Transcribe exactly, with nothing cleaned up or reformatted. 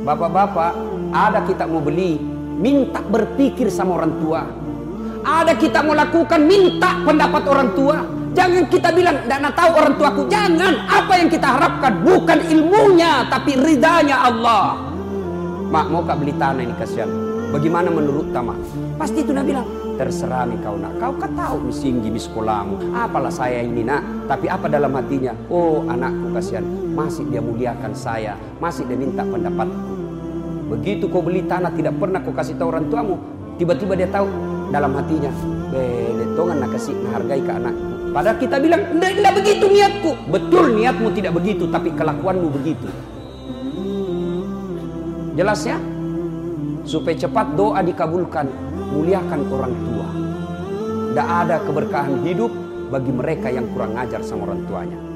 Bapak-bapak, ada kita mau beli, minta berpikir sama orang tua. Ada kita mau lakukan, minta pendapat orang tua. Jangan kita bilang, tidak tahu orang tuaku. Jangan, apa yang kita harapkan bukan ilmunya, tapi ridanya Allah. Mak, mau kak beli tanah ini, kasihan. Bagaimana menurut Tama? Pasti itu nak bilang, terserah mi kau nak. Kau kan tahu mi singgi mi sekolahmu. Apalah saya ini nak. Tapi apa dalam hatinya? Oh anakku kasihan, masih dia muliakan saya, masih dia minta pendapatku. Begitu kau beli tanah tidak pernah kau kasih tahu orang tuamu, tiba-tiba dia tahu dalam hatinya, betongan nak kasih menghargai ke anakku. Padahal kita bilang, tidak begitu niatku. Betul niatmu tidak begitu, tapi kelakuanmu begitu. Jelas ya? Supaya cepat doa dikabulkan, muliakan orang tua. Tidak ada keberkahan hidup bagi mereka yang kurang ajar sama orang tuanya.